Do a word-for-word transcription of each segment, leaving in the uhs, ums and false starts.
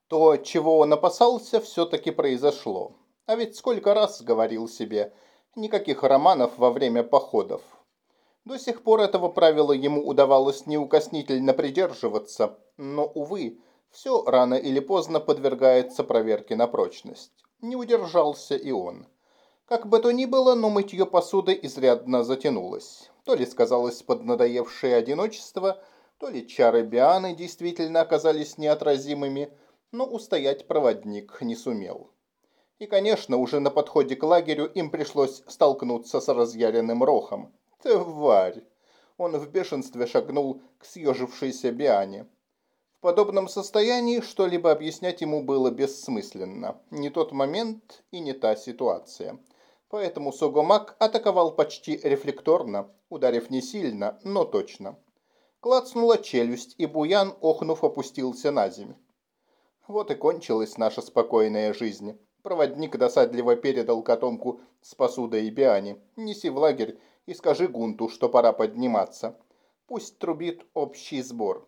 То, чего он опасался, все-таки произошло. А ведь сколько раз говорил себе, никаких романов во время походов. До сих пор этого правила ему удавалось неукоснительно придерживаться, но, увы, все рано или поздно подвергается проверке на прочность. Не удержался и он. Как бы то ни было, но мытье посуды изрядно затянулось. То ли сказалось поднадоевшее одиночество, то ли чары Бианы действительно оказались неотразимыми, но устоять проводник не сумел. И, конечно, уже на подходе к лагерю им пришлось столкнуться с разъяренным Рохом. Тварь! Он в бешенстве шагнул к съежившейся Биане. В подобном состоянии что-либо объяснять ему было бессмысленно. Не тот момент и не та ситуация. Поэтому Согомак атаковал почти рефлекторно, ударив не сильно, но точно. Клацнула челюсть, и Буян, охнув, опустился на землю. Вот и кончилась наша спокойная жизнь. Проводник досадливо передал котомку с посудой и Биане. Неси в лагерь и скажи Гунту, что пора подниматься. Пусть трубит общий сбор.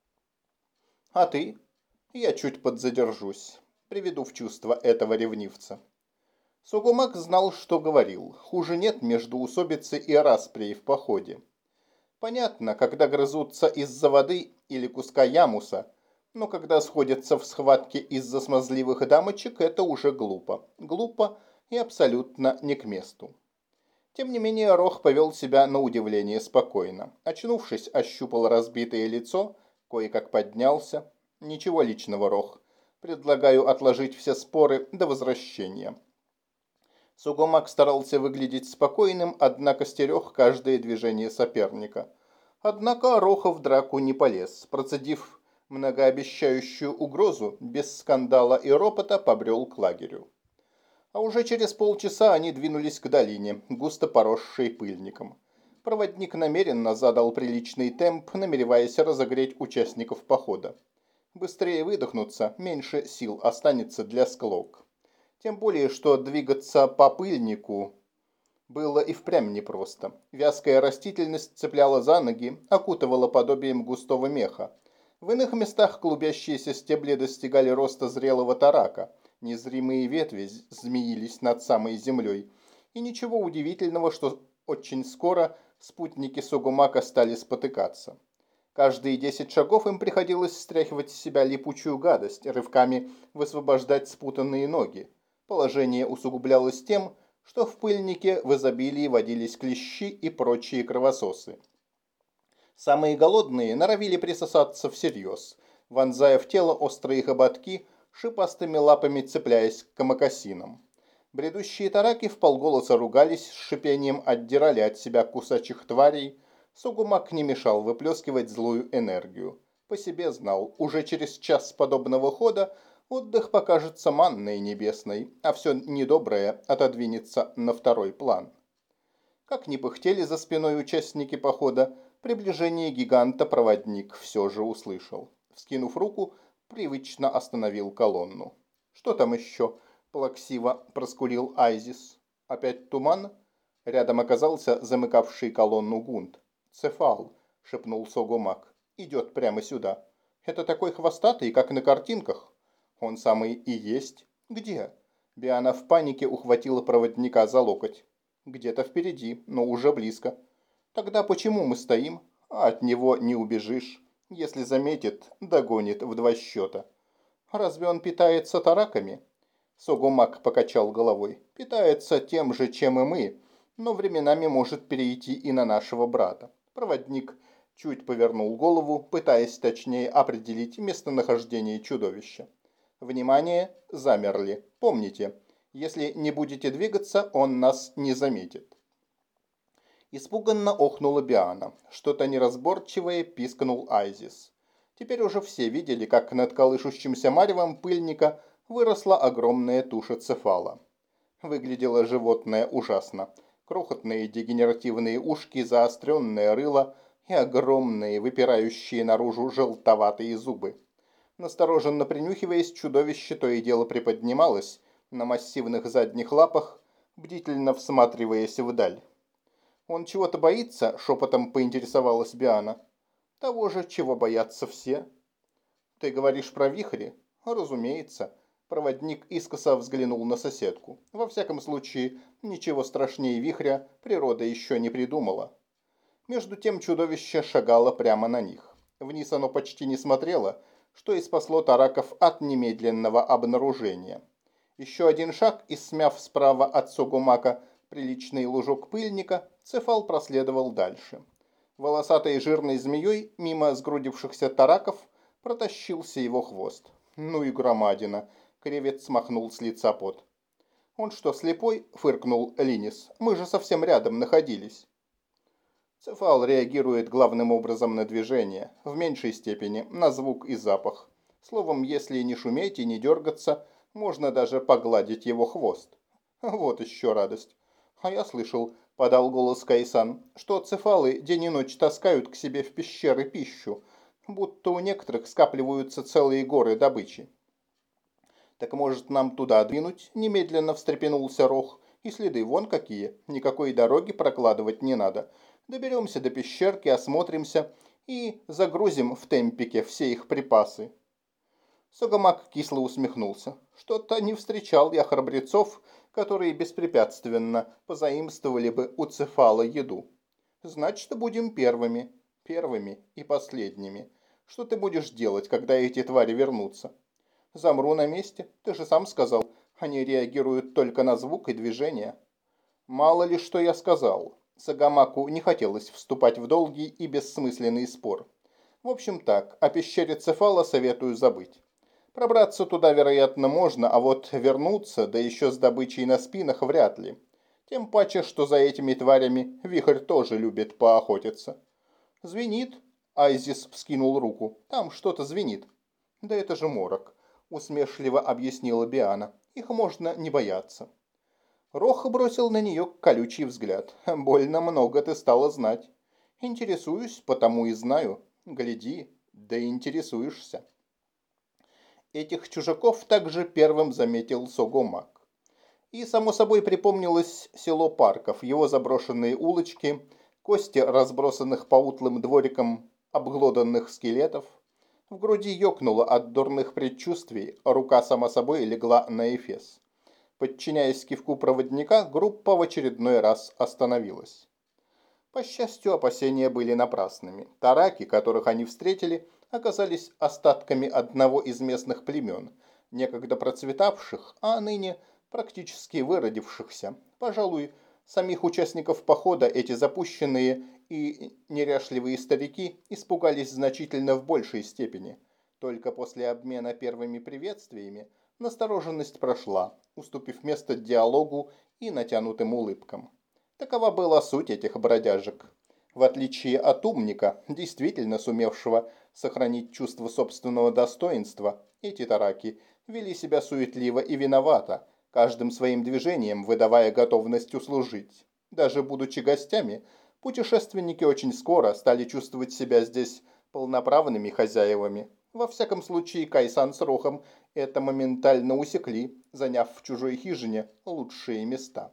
А ты? Я чуть подзадержусь. Приведу в чувство этого ревнивца. Сугумак знал, что говорил. Хуже нет междоусобицы и расприи в походе. Понятно, когда грызутся из-за воды или куска ямуса, но когда сходятся в схватке из-за смазливых дамочек, это уже глупо. Глупо и абсолютно не к месту. Тем не менее, Рох повел себя на удивление спокойно. Очнувшись, ощупал разбитое лицо, кое-как поднялся. Ничего личного, Рох. Предлагаю отложить все споры до возвращения. Сугумак старался выглядеть спокойным, однако стерег каждое движение соперника. Однако Роха в драку не полез. Процедив многообещающую угрозу, без скандала и ропота побрел к лагерю. А уже через полчаса они двинулись к долине, густо поросшей пыльником. Проводник намеренно задал приличный темп, намереваясь разогреть участников похода. Быстрее выдохнуться, меньше сил останется для склок. Тем более, что двигаться по пыльнику было и впрямь непросто. Вязкая растительность цепляла за ноги, окутывала подобием густого меха. В иных местах клубящиеся стебли достигали роста зрелого тарака. Незримые ветви змеились над самой землей. И ничего удивительного, что очень скоро спутники Сугумака стали спотыкаться. Каждые десять шагов им приходилось стряхивать с себя липучую гадость, рывками высвобождать спутанные ноги. Положение усугублялось тем, что в пыльнике в изобилии водились клещи и прочие кровососы. Самые голодные норовили присосаться всерьез, вонзая в тело острые хоботки, шипастыми лапами цепляясь к мокасинам. Бредущие тараки вполголоса ругались, с шипением отдирали от себя кусачих тварей. Сугумак не мешал выплескивать злую энергию. По себе знал, уже через час подобного хода отдых покажется манной небесной, а все недоброе отодвинется на второй план. Как ни пыхтели за спиной участники похода, приближение гиганта проводник все же услышал. Вскинув руку, привычно остановил колонну. «Что там еще?» – плаксиво проскулил Айзис. «Опять туман?» Рядом оказался замыкавший колонну Гунт. «Цефал», – шепнул Согумак. «Идет прямо сюда. Это такой хвостатый, как на картинках». «Он самый и есть». «Где?» Биана в панике ухватила проводника за локоть. «Где-то впереди, но уже близко». «Тогда почему мы стоим?» «А от него не убежишь. Если заметит, догонит в два счета». «Разве он питается тараками?» Согумак покачал головой. «Питается тем же, чем и мы, но временами может перейти и на нашего брата». Проводник чуть повернул голову, пытаясь точнее определить местонахождение чудовища. «Внимание! Замерли. Помните, если не будете двигаться, он нас не заметит». Испуганно охнула Биана. Что-то неразборчивое пискнул Айзис. Теперь уже все видели, как над колышущимся маревом пыльника выросла огромная туша цефала. Выглядело животное ужасно. Крохотные дегенеративные ушки, заостренное рыло и огромные, выпирающие наружу желтоватые зубы. Настороженно принюхиваясь, чудовище то и дело приподнималось на массивных задних лапах, бдительно всматриваясь вдаль. «Он чего-то боится?» – шепотом поинтересовалась Биана. «Того же, чего боятся все». «Ты говоришь про вихри?» Разумеется. Проводник искоса взглянул на соседку. Во всяком случае, ничего страшнее вихря природа еще не придумала. Между тем чудовище шагало прямо на них. Вниз оно почти не смотрело, что и спасло тараков от немедленного обнаружения. Еще один шаг, и смяв справа от Согумака приличный лужок пыльника, Цефал проследовал дальше. Волосатой и жирной змеей мимо сгрудившихся тараков протащился его хвост. «Ну и громадина!» — кревец смахнул с лица пот. «Он что, слепой?» — фыркнул Линис. «Мы же совсем рядом находились». Цефал реагирует главным образом на движение, в меньшей степени на звук и запах. Словом, если не шуметь и не дергаться, можно даже погладить его хвост. Вот еще радость. А я слышал, подал голос Кайсан, что цефалы день и ночь таскают к себе в пещеры пищу, будто у некоторых скапливаются целые горы добычи. Так может нам туда двинуть? Немедленно встрепенулся Рох. И следы вон какие, никакой дороги прокладывать не надо. Доберемся до пещерки, осмотримся и загрузим в темпике все их припасы. Согомак кисло усмехнулся. Что-то не встречал я храбрецов, которые беспрепятственно позаимствовали бы у Цефала еду. Значит, будем первыми, первыми и последними. Что ты будешь делать, когда эти твари вернутся? Замру на месте, ты же сам сказал, они реагируют только на звук и движение. Мало ли что я сказал. Согомаку не хотелось вступать в долгий и бессмысленный спор. В общем так, о пещере Цефала советую забыть. Пробраться туда, вероятно, можно, а вот вернуться, да еще с добычей на спинах, вряд ли. Тем паче, что за этими тварями вихрь тоже любит поохотиться. Звенит. Айзис вскинул руку. Там что-то звенит. Да это же морок, усмешливо объяснила Биана. Их можно не бояться. Рох бросил на нее колючий взгляд. Больно много ты стала знать. Интересуюсь, потому и знаю. Гляди, да интересуешься. Этих чужаков также первым заметил Согомак. И, само собой, припомнилось село Парков, его заброшенные улочки, кости разбросанных по утлым дворикам обглоданных скелетов. В груди ёкнуло от дурных предчувствий, а рука сама собой легла на эфес. Подчиняясь кивку проводника, группа в очередной раз остановилась. По счастью, опасения были напрасными. Тараки, которых они встретили, оказались остатками одного из местных племен, некогда процветавших, а ныне практически выродившихся. Пожалуй, самих участников похода эти запущенные и неряшливые старики испугались значительно в большей степени. Только после обмена первыми приветствиями настороженность прошла, уступив место диалогу и натянутым улыбкам. Такова была суть этих бродяжек. В отличие от умника, действительно сумевшего сохранить чувство собственного достоинства, эти тараки вели себя суетливо и виновато, каждым своим движением выдавая готовность услужить. Даже будучи гостями, путешественники очень скоро стали чувствовать себя здесь полноправными хозяевами. Во всяком случае, Кайсан с Рохом это моментально усекли, заняв в чужой хижине лучшие места.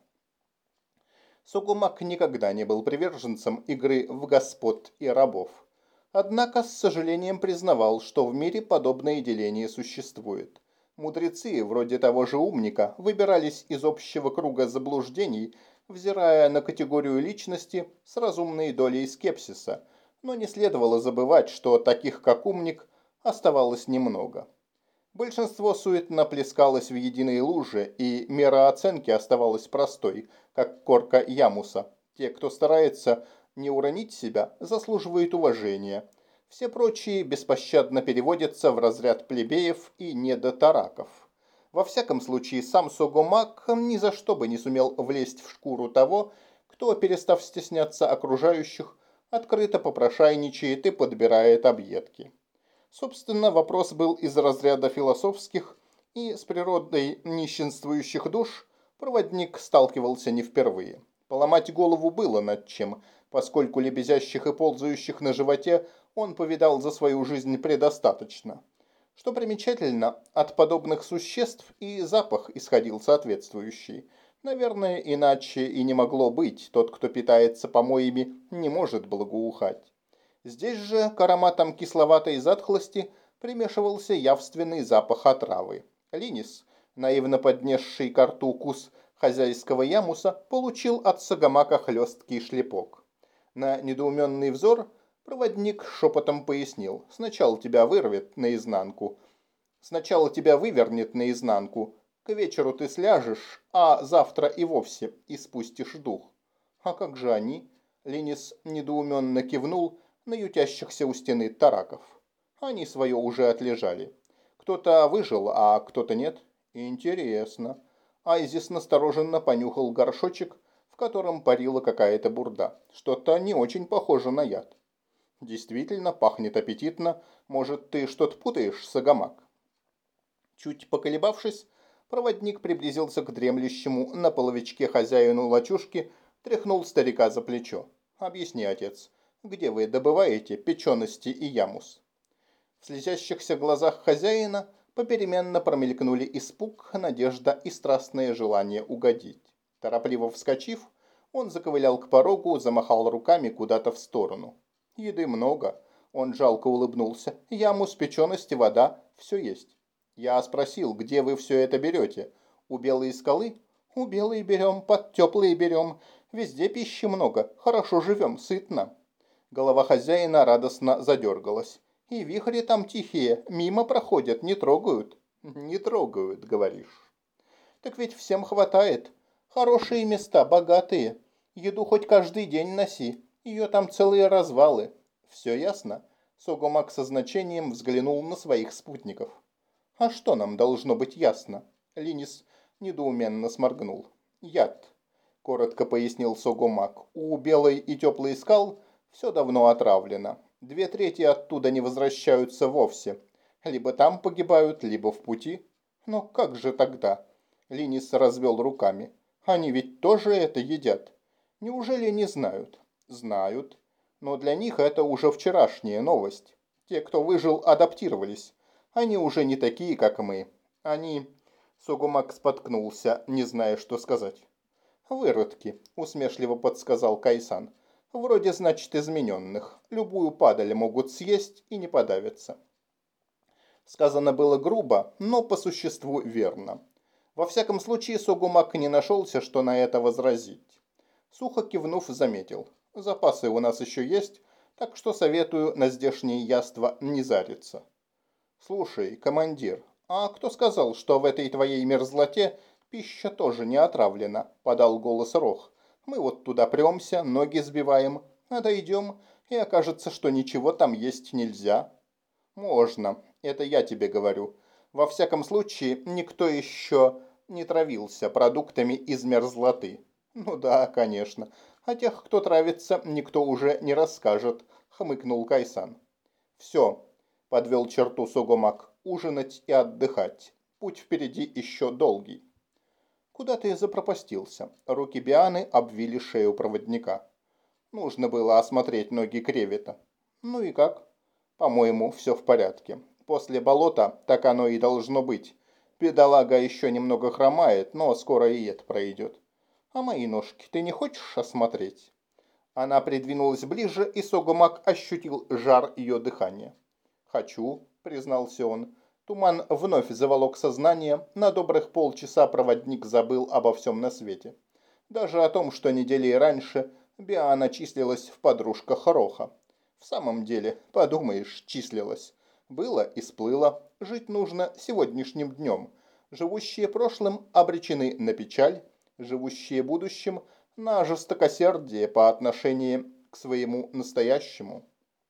Согумак никогда не был приверженцем игры в господ и рабов. Однако с сожалением признавал, что в мире подобное деление существует. Мудрецы, вроде того же умника, выбирались из общего круга заблуждений, взирая на категорию личности с разумной долей скепсиса, но не следовало забывать, что таких как умник оставалось немного. Большинство суетно плескалось в единой луже, и мера оценки оставалась простой, как корка ямуса. Те, кто старается не уронить себя, заслуживают уважения. Все прочие беспощадно переводятся в разряд плебеев и недотараков. Во всяком случае, сам Согомак ни за что бы не сумел влезть в шкуру того, кто, перестав стесняться окружающих, открыто попрошайничает и подбирает объедки. Собственно, вопрос был из разряда философских, и с природой нищенствующих душ проводник сталкивался не впервые. Поломать голову было над чем, поскольку лебезящих и ползающих на животе он повидал за свою жизнь предостаточно. Что примечательно, от подобных существ и запах исходил соответствующий. Наверное, иначе и не могло быть, тот, кто питается помоями, не может благоухать. Здесь же к ароматам кисловатой затхлости примешивался явственный запах отравы. Линис, наивно поднесший ко рту кус хозяйского ямуса, получил от Сагамака хлесткий шлепок. На недоуменный взор проводник шепотом пояснил: «Сначала тебя вырвет наизнанку, сначала тебя вывернет наизнанку, к вечеру ты сляжешь, а завтра и вовсе испустишь дух». «А как же они?» — Линис недоуменно кивнул на ютящихся у стены тараков. «Они свое уже отлежали. Кто-то выжил, а кто-то нет. Интересно». Айзис настороженно понюхал горшочек, в котором парила какая-то бурда. Что-то не очень похоже на яд. «Действительно, пахнет аппетитно. Может, ты что-то путаешь, Сагамак?» Чуть поколебавшись, проводник приблизился к дремлющему на половичке хозяину лачушки, тряхнул старика за плечо. «Объясни, отец, где вы добываете печености и ямус?» В слезящихся глазах хозяина попеременно промелькнули испуг, надежда и страстное желание угодить. Торопливо вскочив, он заковылял к порогу, замахал руками куда-то в сторону. «Еды много», — он жалко улыбнулся. «Ямус, печености, вода, все есть». «Я спросил, где вы все это берете? У Белой скалы?» «У Белой берем, под теплые берем. Везде пищи много, хорошо живем, сытно». Голова хозяина радостно задергалась. «И вихри там тихие, мимо проходят, не трогают». «Не трогают, говоришь?» «Так ведь всем хватает. Хорошие места, богатые. Еду хоть каждый день носи. Ее там целые развалы». «Все ясно?» Согомак со значением взглянул на своих спутников. «А что нам должно быть ясно?» Линис недоуменно сморгнул. «Яд», — коротко пояснил Согомак. «У Белой и Теплой скал все давно отравлено. Две трети оттуда не возвращаются вовсе. Либо там погибают, либо в пути». «Но как же тогда?» Линис развел руками. «Они ведь тоже это едят. Неужели не знают?» «Знают. Но для них это уже вчерашняя новость. Те, кто выжил, адаптировались. Они уже не такие, как мы. Они...» Согумак споткнулся, не зная, что сказать. «Выродки», — усмешливо подсказал Кайсан. «Вроде, значит, измененных. Любую падаль могут съесть и не подавиться». Сказано было грубо, но по существу верно. Во всяком случае, Согумак не нашелся, что на это возразить. Сухо кивнув, заметил. «Запасы у нас еще есть, так что советую на здешние яства не зариться». «Слушай, командир, а кто сказал, что в этой твоей мерзлоте пища тоже не отравлена?» – подал голос Рох. «Мы вот туда премся, ноги сбиваем, а дойдем, и окажется, что ничего там есть нельзя». «Можно, это я тебе говорю. Во всяком случае, никто еще не травился продуктами из мерзлоты». «Ну да, конечно. О тех, кто травится, никто уже не расскажет», – хмыкнул Кайсан. «Все». — подвел черту Согомак. «Ужинать и отдыхать. Путь впереди еще долгий». «Куда ты запропастился?» Руки Бианы обвили шею проводника. «Нужно было осмотреть ноги кревета». «Ну и как?» «По-моему, все в порядке. После болота так оно и должно быть. Бедолага еще немного хромает, но скоро и это пройдет». «А мои ножки ты не хочешь осмотреть?» Она придвинулась ближе, и Согомак ощутил жар ее дыхания. «Хочу», — признался он. Туман вновь заволок сознание, на добрых полчаса проводник забыл обо всем на свете. Даже о том, что недели раньше Биана числилась в подружках Роха. В самом деле, подумаешь, числилась. Было и сплыло, жить нужно сегодняшним днем. Живущие прошлым обречены на печаль, живущие будущим на жестокосердие по отношению к своему настоящему.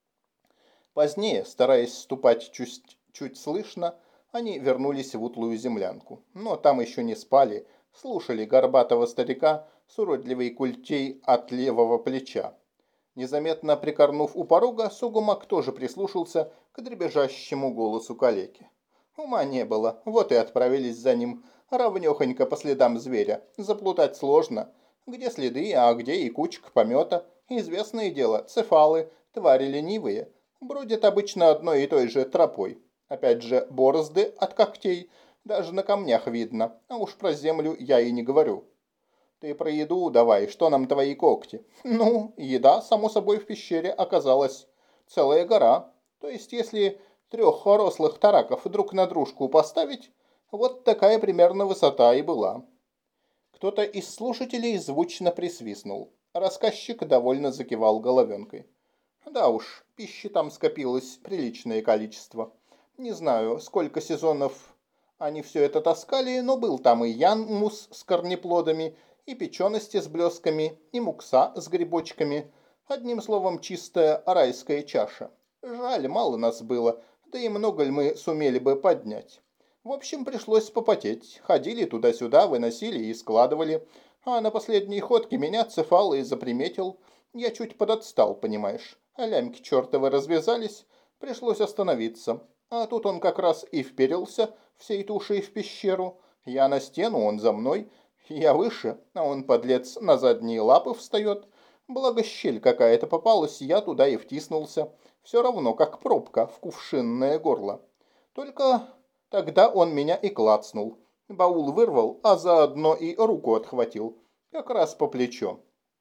Позднее, стараясь ступать чуть, чуть слышно, они вернулись в утлую землянку. Но там еще не спали, слушали горбатого старика с уродливой культей от левого плеча. Незаметно прикорнув у порога, Сугумак тоже прислушался к дребезжащему голосу калеки. Ума не было, вот и отправились за ним, равнёхонько по следам зверя. Заплутать сложно. Где следы, а где и кучка помета. Известное дело, цефалы, твари ленивые. Бродят обычно одной и той же тропой. Опять же, борозды от когтей даже на камнях видно, а уж про землю я и не говорю. Ты про еду давай, что нам твои когти? Ну, еда, само собой, в пещере оказалась целая гора. То есть, если трех рослых тараков друг на дружку поставить, вот такая примерно высота и была. Кто-то из слушателей звучно присвистнул. Рассказчик довольно закивал головенкой. Да уж, пищи там скопилось приличное количество. Не знаю, сколько сезонов они все это таскали, но был там и янмус с корнеплодами, и печености с блесками, и мукса с грибочками. Одним словом, чистая райская чаша. Жаль, мало нас было, да и много ли мы сумели бы поднять. В общем, пришлось попотеть. Ходили туда-сюда, выносили и складывали. А на последней ходке меня Цефал и заприметил. Я чуть подотстал, понимаешь. А лямки чертовы развязались, пришлось остановиться. А тут он как раз и вперился всей тушей в пещеру. Я на стену, он за мной. Я выше, а он, подлец, на задние лапы встает. Благо щель какая-то попалась, я туда и втиснулся. Все равно, как пробка в кувшинное горло. Только тогда он меня и клацнул. Баул вырвал, а заодно и руку отхватил. Как раз по плечо.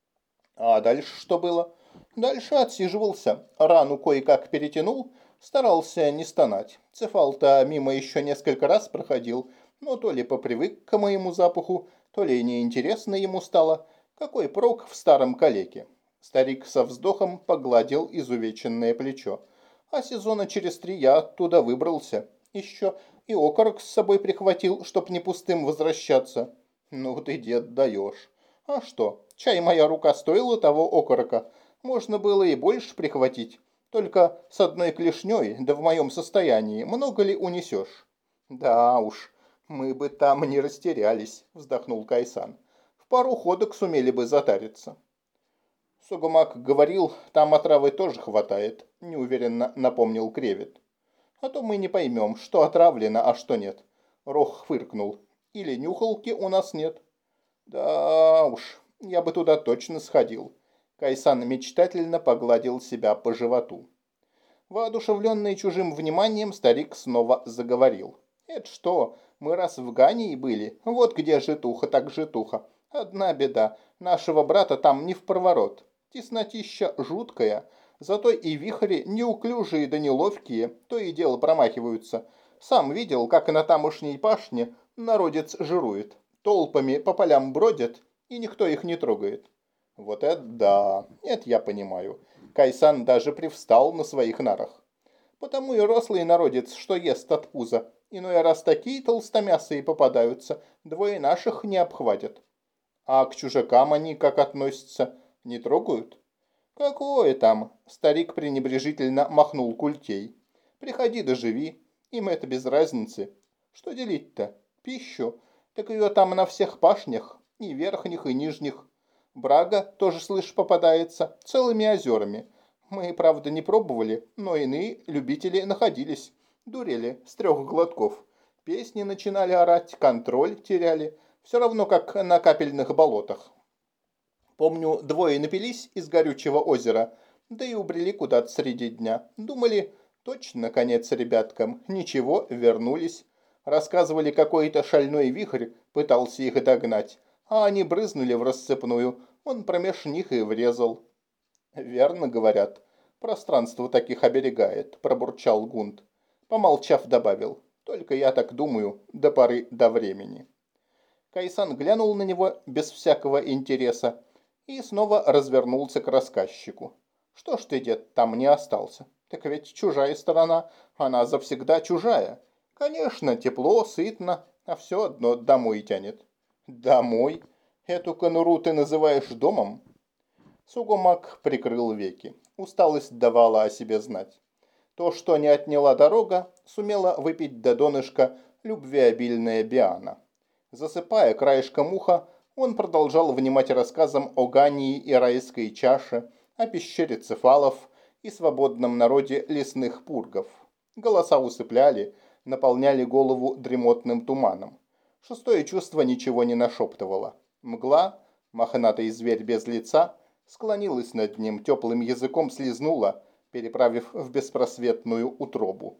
А дальше что было? Дальше отсиживался. Рану кое-как перетянул. Старался не стонать. Цефал-то мимо еще несколько раз проходил. Но то ли попривык к моему запаху, то ли неинтересно ему стало. Какой прок в старом калеке? Старик со вздохом погладил изувеченное плечо. А сезона через три я оттуда выбрался. Еще и окорок с собой прихватил, чтоб не пустым возвращаться. Ну ты, дед, даешь. А что, чай моя рука стоила того окорока. Можно было и больше прихватить. Только с одной клешней, да в моем состоянии, много ли унесешь? Да уж, мы бы там не растерялись, вздохнул Кайсан. В пару ходок сумели бы затариться. Сугумак говорил, там отравы тоже хватает, неуверенно напомнил Кревет. А то мы не поймем, что отравлено, а что нет. Рох фыркнул. Или нюхалки у нас нет. Да уж, я бы туда точно сходил. Кайсан мечтательно погладил себя по животу. Воодушевленный чужим вниманием, старик снова заговорил. Это что, мы раз в Гании были? Вот где житуха так житуха. Одна беда, нашего брата там не впроворот. Теснотища жуткая, зато и вихри неуклюжие да неловкие, то и дело промахиваются. Сам видел, как на тамошней пашне народец жирует. Толпами по полям бродят, и никто их не трогает. Вот это да, это я понимаю. Кайсан даже привстал на своих нарах. Потому и рослый народец, что ест от пуза. Иной раз такие толстомясые попадаются, двое наших не обхватят. А к чужакам они как относятся? Не трогают? Какое там? Старик пренебрежительно махнул культей. Приходи да живи, им это без разницы. Что делить-то? Пищу? Так ее там на всех пашнях, и верхних, и нижних. Брага тоже, слышь, попадается, целыми озерами. Мы, правда, не пробовали, но иные любители находились. Дурели с трех глотков. Песни начинали орать, контроль теряли. Все равно, как на капельных болотах. Помню, двое напились из горючего озера, да и убрели куда-то среди дня. Думали, точно конец ребяткам. Ничего, вернулись. Рассказывали, какой-то шальной вихрь пытался их догнать, а они брызнули в рассыпную. Он промеж них и врезал. Верно говорят. Пространство таких оберегает, пробурчал Гунт. Помолчав, добавил. Только я так думаю, до поры до времени. Кайсан глянул на него без всякого интереса и снова развернулся к рассказчику. Что ж ты, дед, там не остался? Так ведь чужая сторона, она завсегда чужая. Конечно, тепло, сытно, а все одно домой тянет. Домой? Эту конуру ты называешь домом? Сугумак прикрыл веки. Усталость давала о себе знать. То, что не отняла дорога, сумела выпить до донышка любвеобильная Биана. Засыпая краешком уха, он продолжал внимать рассказам о Гании и райской чаше, о пещере цефалов и свободном народе лесных пургов. Голоса усыпляли, наполняли голову дремотным туманом. Шестое чувство ничего не нашептывало. Мгла, мохнатый зверь без лица, склонилась над ним, теплым языком слизнула, переправив в беспросветную утробу.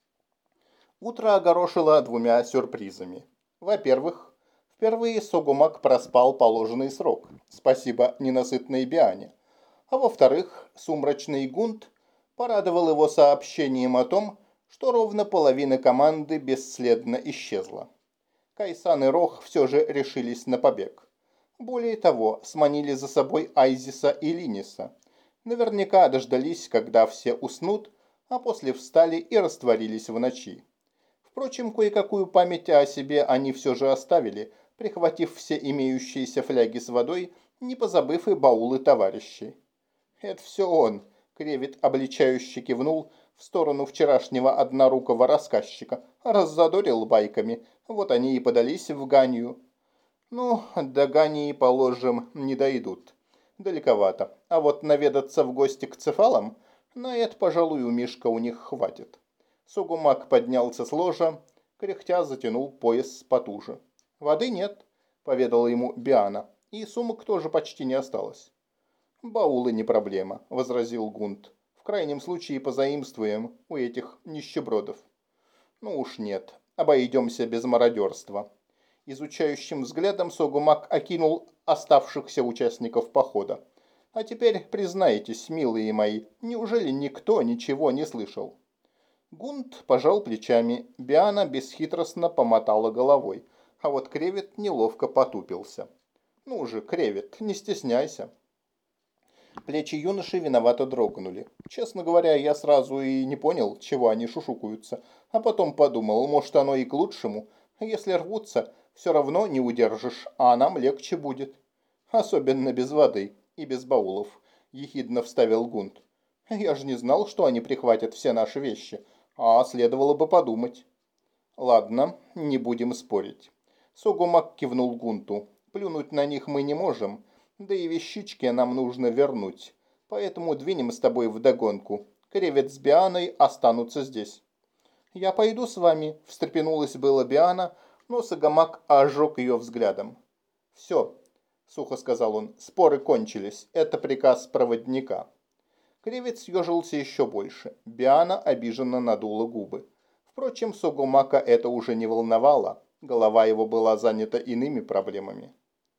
Утро огорошило двумя сюрпризами. Во-первых, впервые Сугумак проспал положенный срок, спасибо ненасытной Биане. А во-вторых, сумрачный Гунт порадовал его сообщением о том, что ровно половина команды бесследно исчезла. Кайсан и Рох все же решились на побег. Более того, сманили за собой Айзиса и Линиса. Наверняка дождались, когда все уснут, а после встали и растворились в ночи. Впрочем, кое-какую память о себе они все же оставили, прихватив все имеющиеся фляги с водой, не позабыв и баулы товарищей. «Это все он», — Кревет обличающе кивнул в сторону вчерашнего однорукого рассказчика. Раззадорил байками, вот они и подались в Ганию. Ну, до Гании, положим, не дойдут. Далековато. А вот наведаться в гости к цефалам, на это, пожалуй, у Мишка у них хватит. Сугумак поднялся с ложа, кряхтя затянул пояс потуже. «Воды нет», — поведала ему Биана, — «и сумок тоже почти не осталось». «Баулы не проблема», — возразил Гунт. «В крайнем случае позаимствуем у этих нищебродов». «Ну уж нет, обойдемся без мародерства». Изучающим взглядом Согумак окинул оставшихся участников похода. «А теперь признайтесь, милые мои, неужели никто ничего не слышал?» Гунт пожал плечами, Биана бесхитростно помотала головой, а вот Кревет неловко потупился. «Ну же, Кревет, не стесняйся». Плечи юноши виновато дрогнули. Честно говоря, я сразу и не понял, чего они шушукаются, а потом подумал, может, оно и к лучшему. Если рвутся, все равно не удержишь, а нам легче будет. Особенно без воды и без баулов, ехидно вставил Гунт. Я же не знал, что они прихватят все наши вещи, а следовало бы подумать. Ладно, не будем спорить. Согумак кивнул Гунту. Плюнуть на них мы не можем, да и вещички нам нужно вернуть. Поэтому двинем с тобой вдогонку. Кревет с Бианой останутся здесь. Я пойду с вами, встрепенулась была Биана, но Согумак ожег ее взглядом. «Все», — сухо сказал он, — «споры кончились. Это приказ проводника». Кревет съежился еще больше. Биана обиженно надула губы. Впрочем, Согумака это уже не волновало. Голова его была занята иными проблемами.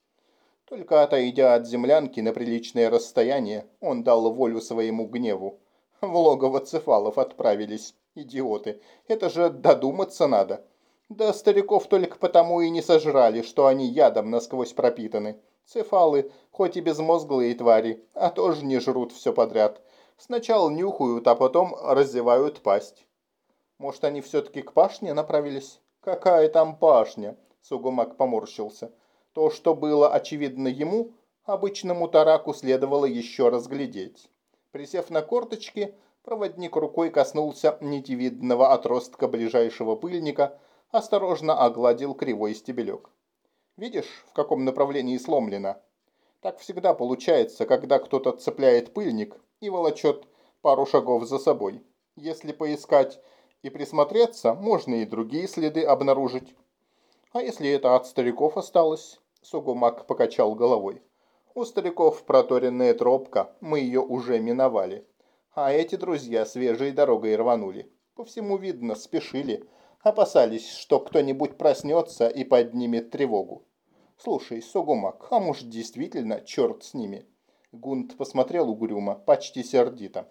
Только отойдя от землянки на приличное расстояние, он дал волю своему гневу. В логово цефалов отправились, идиоты. Это же додуматься надо. Да стариков только потому и не сожрали, что они ядом насквозь пропитаны. Цефалы, хоть и безмозглые твари, а тоже не жрут все подряд. Сначала нюхают, а потом разевают пасть. Может, они все-таки к пашне направились? Какая там пашня? Сугумак поморщился. То, что было очевидно ему, обычному тараку следовало еще разглядеть. Присев на корточки, проводник рукой коснулся нитевидного отростка ближайшего пыльника, осторожно огладил кривой стебелек. Видишь, в каком направлении сломлено? Так всегда получается, когда кто-то цепляет пыльник и волочет пару шагов за собой. Если поискать и присмотреться, можно и другие следы обнаружить. А если это от стариков осталось? Сугумак покачал головой. У стариков проторенная тропка, мы ее уже миновали. А эти друзья свежей дорогой рванули. По всему видно, спешили. Опасались, что кто-нибудь проснется и поднимет тревогу. Слушай, Сугумак, а может действительно черт с ними? Гунт посмотрел угрюмо, почти сердито.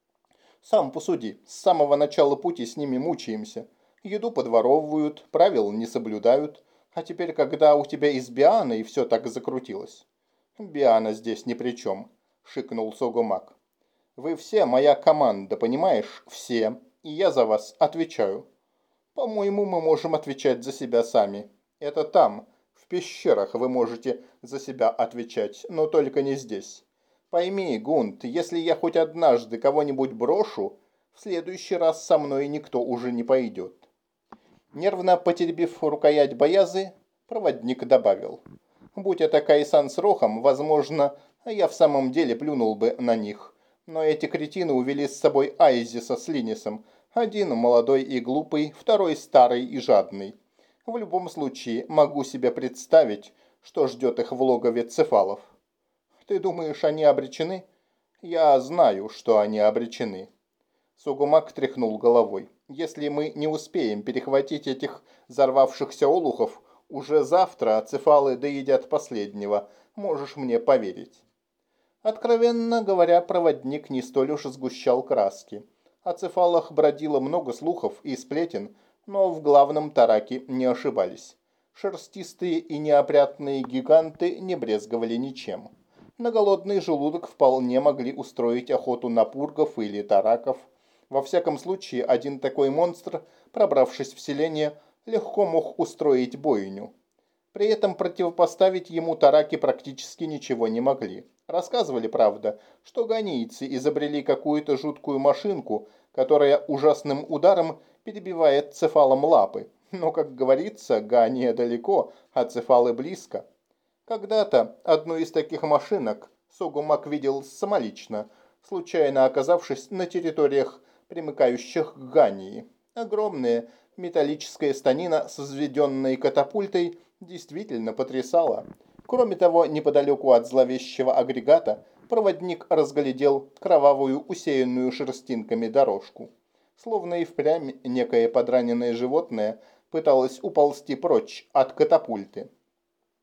Сам посуди, с самого начала пути с ними мучаемся. Еду подворовывают, правил не соблюдают. А теперь, когда у тебя и с Бианой все так закрутилось. Биана здесь ни при чем, шикнул Согумак. Вы все моя команда, понимаешь? Все. И я за вас отвечаю. По-моему, мы можем отвечать за себя сами. Это там, в пещерах, вы можете за себя отвечать, но только не здесь. Пойми, Гунт, если я хоть однажды кого-нибудь брошу, в следующий раз со мной никто уже не пойдет. Нервно потеребив рукоять боязы, проводник добавил. Будь это Кайсан с Рохом, возможно, я в самом деле плюнул бы на них. Но эти кретины увели с собой Айзиса с Линисом. Один молодой и глупый, второй старый и жадный. В любом случае, могу себе представить, что ждет их в логове цефалов. Ты думаешь, они обречены? Я знаю, что они обречены. Сугумак тряхнул головой. Если мы не успеем перехватить этих взорвавшихся олухов, уже завтра цефалы доедят последнего. Можешь мне поверить. Откровенно говоря, проводник не столь уж сгущал краски. О цефалах бродило много слухов и сплетен, но в главном тараки не ошибались. Шерстистые и неопрятные гиганты не брезговали ничем. На голодный желудок вполне могли устроить охоту на пургов или тараков. Во всяком случае, один такой монстр, пробравшись в селение, легко мог устроить бойню. При этом противопоставить ему тараки практически ничего не могли. Рассказывали, правда, что ганийцы изобрели какую-то жуткую машинку, которая ужасным ударом перебивает цефалам лапы. Но, как говорится, Гания далеко, а цефалы близко. Когда-то одну из таких машинок Согумак видел самолично, случайно оказавшись на территориях, примыкающих к Гании. Огромная металлическая станина с взведенной катапультой действительно потрясала. Кроме того, неподалеку от зловещего агрегата проводник разглядел кровавую, усеянную шерстинками дорожку. Словно и впрямь некое подраненное животное пыталось уползти прочь от катапульты.